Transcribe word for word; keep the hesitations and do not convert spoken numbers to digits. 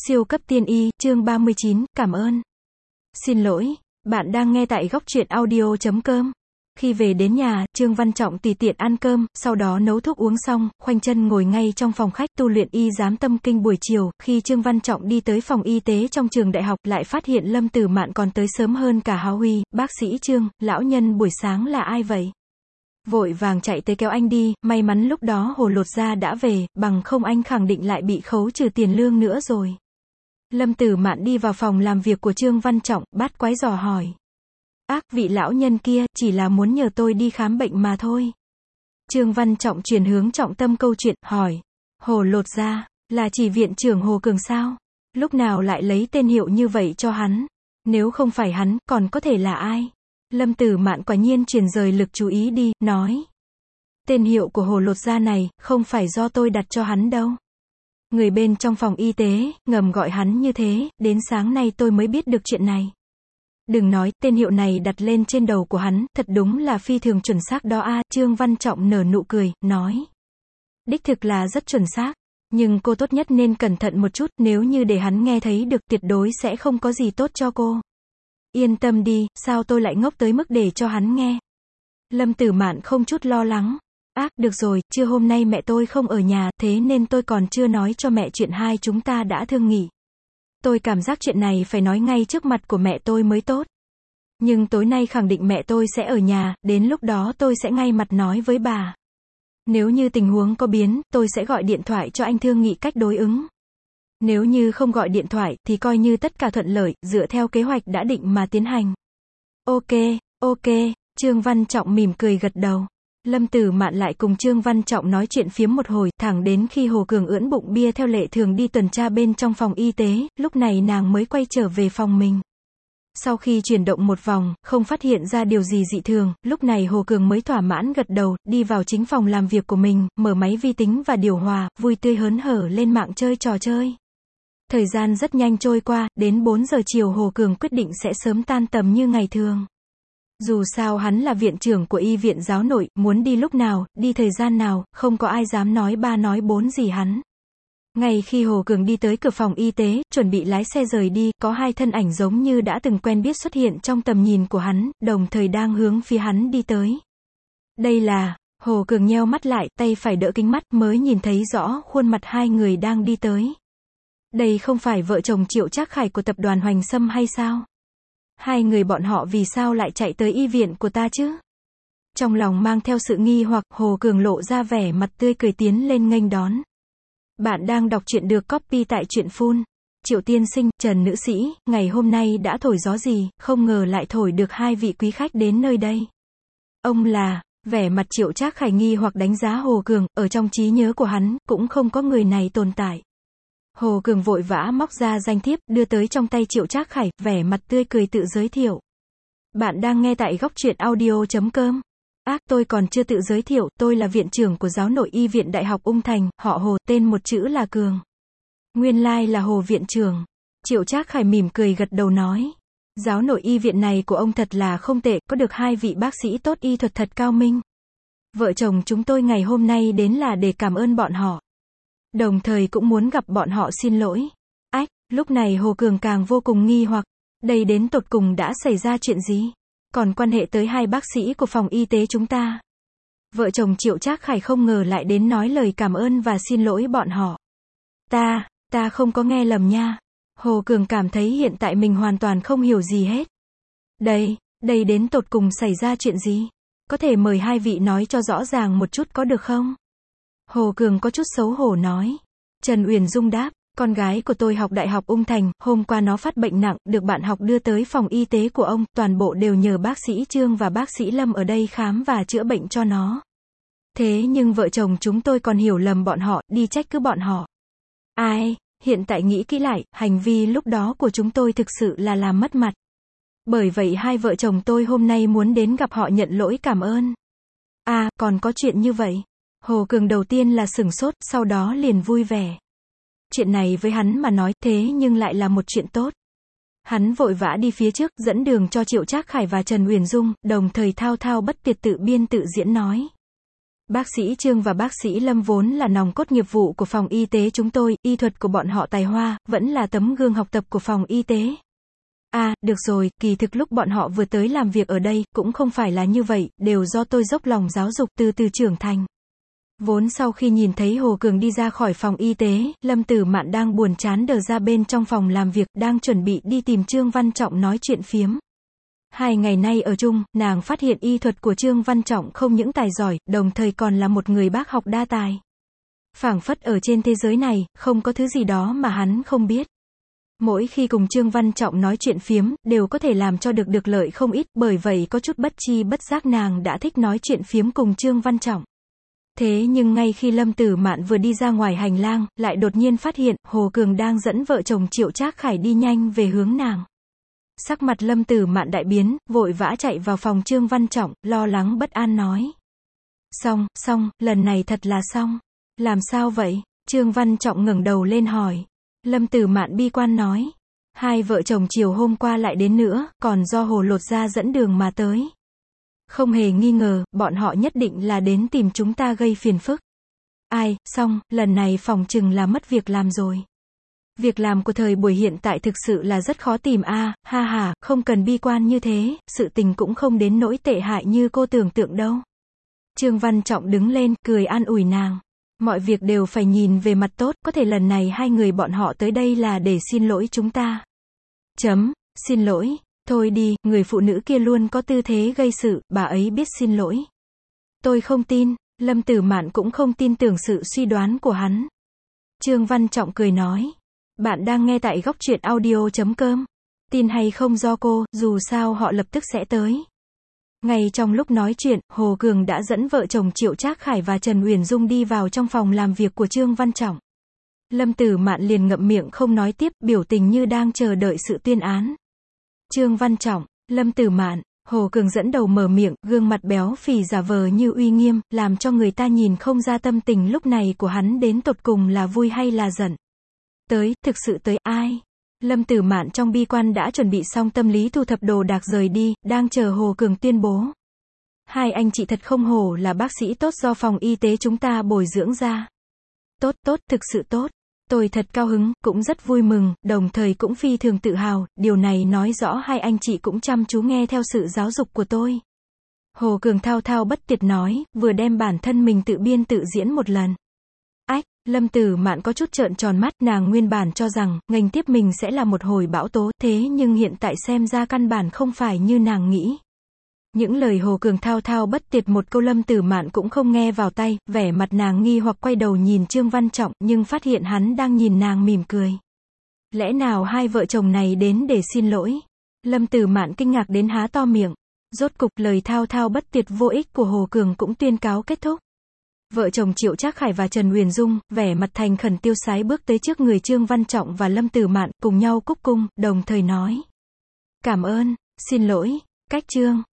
Siêu cấp tiên y, chương ba mươi chín, cảm ơn. Xin lỗi, bạn đang nghe tại góc truyện audio chấm com. Khi về đến nhà, Trương Văn Trọng tùy tiện ăn cơm, sau đó nấu thuốc uống xong, khoanh chân ngồi ngay trong phòng khách tu luyện y giám tâm kinh buổi chiều. Khi Trương Văn Trọng đi tới phòng y tế trong trường đại học, lại phát hiện Lâm Tử Mạn còn tới sớm hơn cả Háo Huy. Bác sĩ Trương, lão nhân buổi sáng là ai vậy? Vội vàng chạy tới kéo anh đi, may mắn lúc đó Hồ Lột Gia đã về, bằng không anh khẳng định lại bị khấu trừ tiền lương nữa rồi. Lâm Tử Mạn đi vào phòng làm việc của Trương Văn Trọng, bắt quái dò hỏi. Ác, vị lão nhân kia, chỉ là muốn nhờ tôi đi khám bệnh mà thôi. Trương Văn Trọng chuyển hướng trọng tâm câu chuyện, hỏi. Hồ Lột Gia, là chỉ viện trưởng Hồ Cường sao? Lúc nào lại lấy tên hiệu như vậy cho hắn? Nếu không phải hắn, còn có thể là ai? Lâm Tử Mạn quả nhiên chuyển rời lực chú ý đi, nói. Tên hiệu của Hồ Lột Gia này, không phải do tôi đặt cho hắn đâu. Người bên trong phòng y tế, ngầm gọi hắn như thế, đến sáng nay tôi mới biết được chuyện này. Đừng nói, tên hiệu này đặt lên trên đầu của hắn, thật đúng là phi thường chuẩn xác đó a. Trương Văn Trọng nở nụ cười, nói. Đích thực là rất chuẩn xác, nhưng cô tốt nhất nên cẩn thận một chút, nếu như để hắn nghe thấy được tuyệt đối sẽ không có gì tốt cho cô. Yên tâm đi, sao tôi lại ngốc tới mức để cho hắn nghe. Lâm Tử Mạn không chút lo lắng. Ác, được rồi, trưa hôm nay mẹ tôi không ở nhà, thế nên tôi còn chưa nói cho mẹ chuyện hai chúng ta đã thương nghị. Tôi cảm giác chuyện này phải nói ngay trước mặt của mẹ tôi mới tốt. Nhưng tối nay khẳng định mẹ tôi sẽ ở nhà, đến lúc đó tôi sẽ ngay mặt nói với bà. Nếu như tình huống có biến, tôi sẽ gọi điện thoại cho anh thương nghị cách đối ứng. Nếu như không gọi điện thoại, thì coi như tất cả thuận lợi, dựa theo kế hoạch đã định mà tiến hành. Ok, ok, Trương Văn Trọng mỉm cười gật đầu. Lâm Tử Mạn lại cùng Trương Văn Trọng nói chuyện phiếm một hồi, thẳng đến khi Hồ Cường ưỡn bụng bia theo lệ thường đi tuần tra bên trong phòng y tế, lúc này nàng mới quay trở về phòng mình. Sau khi chuyển động một vòng, không phát hiện ra điều gì dị thường, lúc này Hồ Cường mới thỏa mãn gật đầu, đi vào chính phòng làm việc của mình, mở máy vi tính và điều hòa, vui tươi hớn hở lên mạng chơi trò chơi. Thời gian rất nhanh trôi qua, đến bốn giờ chiều Hồ Cường quyết định sẽ sớm tan tầm như ngày thường. Dù sao hắn là viện trưởng của y viện giáo nội, muốn đi lúc nào, đi thời gian nào, không có ai dám nói ba nói bốn gì hắn. Ngay khi Hồ Cường đi tới cửa phòng y tế, chuẩn bị lái xe rời đi, có hai thân ảnh giống như đã từng quen biết xuất hiện trong tầm nhìn của hắn, đồng thời đang hướng phía hắn đi tới. Đây là, Hồ Cường nheo mắt lại, tay phải đỡ kính mắt, mới nhìn thấy rõ khuôn mặt hai người đang đi tới. Đây không phải vợ chồng Triệu Trác Khải của tập đoàn Hoành Sâm hay sao? Hai người bọn họ vì sao lại chạy tới y viện của ta chứ? Trong lòng mang theo sự nghi hoặc, Hồ Cường lộ ra vẻ mặt tươi cười tiến lên nghênh đón. Bạn đang đọc truyện được copy tại truyện phun. Triệu tiên sinh, Trần nữ sĩ, ngày hôm nay đã thổi gió gì, không ngờ lại thổi được hai vị quý khách đến nơi đây. Ông là, vẻ mặt Triệu Trác Khải nghi hoặc đánh giá Hồ Cường, ở trong trí nhớ của hắn, cũng không có người này tồn tại. Hồ Cường vội vã móc ra danh thiếp, đưa tới trong tay Triệu Trác Khải, vẻ mặt tươi cười tự giới thiệu. Bạn đang nghe tại góc truyện audio chấm com. Ác, tôi còn chưa tự giới thiệu, tôi là viện trưởng của giáo nội y viện Đại học Ung Thành, họ Hồ, tên một chữ là Cường. Nguyên lai là Hồ viện trưởng. Triệu Trác Khải mỉm cười gật đầu nói. Giáo nội y viện này của ông thật là không tệ, có được hai vị bác sĩ tốt y thuật thật cao minh. Vợ chồng chúng tôi ngày hôm nay đến là để cảm ơn bọn họ. Đồng thời cũng muốn gặp bọn họ xin lỗi. Ách, lúc này Hồ Cường càng vô cùng nghi hoặc, đây đến tột cùng đã xảy ra chuyện gì? Còn quan hệ tới hai bác sĩ của phòng y tế chúng ta. Vợ chồng Triệu Trác Khải không ngờ lại đến nói lời cảm ơn và xin lỗi bọn họ. Ta, ta không có nghe lầm nha. Hồ Cường cảm thấy hiện tại mình hoàn toàn không hiểu gì hết. Đây, đây đến tột cùng xảy ra chuyện gì? Có thể mời hai vị nói cho rõ ràng một chút có được không? Hồ Cường có chút xấu hổ nói. Trần Uyển Dung đáp, con gái của tôi học Đại học Ung Thành, hôm qua nó phát bệnh nặng, được bạn học đưa tới phòng y tế của ông, toàn bộ đều nhờ bác sĩ Trương và bác sĩ Lâm ở đây khám và chữa bệnh cho nó. Thế nhưng vợ chồng chúng tôi còn hiểu lầm bọn họ, đi trách cứ bọn họ. Ai, hiện tại nghĩ kỹ lại, hành vi lúc đó của chúng tôi thực sự là làm mất mặt. Bởi vậy hai vợ chồng tôi hôm nay muốn đến gặp họ nhận lỗi cảm ơn. À, còn có chuyện như vậy. Hồ Cường đầu tiên là sửng sốt, sau đó liền vui vẻ. Chuyện này với hắn mà nói, thế nhưng lại là một chuyện tốt. Hắn vội vã đi phía trước, dẫn đường cho Triệu Trác Khải và Trần Uyển Dung, đồng thời thao thao bất tuyệt tự biên tự diễn nói. Bác sĩ Trương và bác sĩ Lâm vốn là nòng cốt nghiệp vụ của phòng y tế chúng tôi, y thuật của bọn họ tài hoa, vẫn là tấm gương học tập của phòng y tế. À, được rồi, kỳ thực lúc bọn họ vừa tới làm việc ở đây, cũng không phải là như vậy, đều do tôi dốc lòng giáo dục từ từ trưởng thành. Vốn sau khi nhìn thấy Hồ Cường đi ra khỏi phòng y tế, Lâm Tử Mạn đang buồn chán đờ ra bên trong phòng làm việc, đang chuẩn bị đi tìm Trương Văn Trọng nói chuyện phiếm. Hai ngày nay ở chung, nàng phát hiện y thuật của Trương Văn Trọng không những tài giỏi, đồng thời còn là một người bác học đa tài. Phảng phất ở trên thế giới này, không có thứ gì đó mà hắn không biết. Mỗi khi cùng Trương Văn Trọng nói chuyện phiếm, đều có thể làm cho được được lợi không ít, bởi vậy có chút bất chi bất giác nàng đã thích nói chuyện phiếm cùng Trương Văn Trọng. Thế nhưng ngay khi Lâm Tử Mạn vừa đi ra ngoài hành lang, lại đột nhiên phát hiện, Hồ Cường đang dẫn vợ chồng Triệu Trác Khải đi nhanh về hướng nàng. Sắc mặt Lâm Tử Mạn đại biến, vội vã chạy vào phòng Trương Văn Trọng, lo lắng bất an nói. Xong, xong, lần này thật là xong. Làm sao vậy? Trương Văn Trọng ngẩng đầu lên hỏi. Lâm Tử Mạn bi quan nói. Hai vợ chồng chiều hôm qua lại đến nữa, còn do Hồ Lột Gia dẫn đường mà tới. Không hề nghi ngờ, bọn họ nhất định là đến tìm chúng ta gây phiền phức. Ai, xong, lần này phòng chừng là mất việc làm rồi. Việc làm của thời buổi hiện tại thực sự là rất khó tìm a, à, ha ha, không cần bi quan như thế, sự tình cũng không đến nỗi tệ hại như cô tưởng tượng đâu. Trương Văn Trọng đứng lên, cười an ủi nàng. Mọi việc đều phải nhìn về mặt tốt, có thể lần này hai người bọn họ tới đây là để xin lỗi chúng ta. Chấm, xin lỗi. Thôi đi, người phụ nữ kia luôn có tư thế gây sự, bà ấy biết xin lỗi. Tôi không tin, Lâm Tử Mạn cũng không tin tưởng sự suy đoán của hắn. Trương Văn Trọng cười nói. Bạn đang nghe tại góc truyện audio chấm com. Tin hay không do cô, dù sao họ lập tức sẽ tới. Ngay trong lúc nói chuyện, Hồ Cường đã dẫn vợ chồng Triệu Trác Khải và Trần Uyển Dung đi vào trong phòng làm việc của Trương Văn Trọng. Lâm Tử Mạn liền ngậm miệng không nói tiếp, biểu tình như đang chờ đợi sự tuyên án. Trương Văn Trọng, Lâm Tử Mạn, Hồ Cường dẫn đầu mở miệng, gương mặt béo phì giả vờ như uy nghiêm, làm cho người ta nhìn không ra tâm tình lúc này của hắn đến tột cùng là vui hay là giận. Tới, thực sự tới, ai? Lâm Tử Mạn trong bi quan đã chuẩn bị xong tâm lý thu thập đồ đạc rời đi, đang chờ Hồ Cường tuyên bố. Hai anh chị thật không hổ là bác sĩ tốt do phòng y tế chúng ta bồi dưỡng ra. Tốt, tốt, thực sự tốt. Tôi thật cao hứng, cũng rất vui mừng, đồng thời cũng phi thường tự hào, điều này nói rõ hai anh chị cũng chăm chú nghe theo sự giáo dục của tôi. Hồ Cường thao thao bất tuyệt nói, vừa đem bản thân mình tự biên tự diễn một lần. Ách, Lâm Tử Mạn có chút trợn tròn mắt, nàng nguyên bản cho rằng, nghênh tiếp mình sẽ là một hồi bão tố, thế nhưng hiện tại xem ra căn bản không phải như nàng nghĩ. Những lời Hồ Cường thao thao bất tuyệt một câu Lâm Tử Mạn cũng không nghe vào tay, vẻ mặt nàng nghi hoặc quay đầu nhìn Trương Văn Trọng, nhưng phát hiện hắn đang nhìn nàng mỉm cười. Lẽ nào hai vợ chồng này đến để xin lỗi? Lâm Tử Mạn kinh ngạc đến há to miệng. Rốt cục lời thao thao bất tuyệt vô ích của Hồ Cường cũng tuyên cáo kết thúc. Vợ chồng Triệu Trác Khải và Trần Uyển Dung, vẻ mặt thành khẩn tiêu sái bước tới trước người Trương Văn Trọng và Lâm Tử Mạn, cùng nhau cúc cung, đồng thời nói. Cảm ơn, xin lỗi, cách Trương.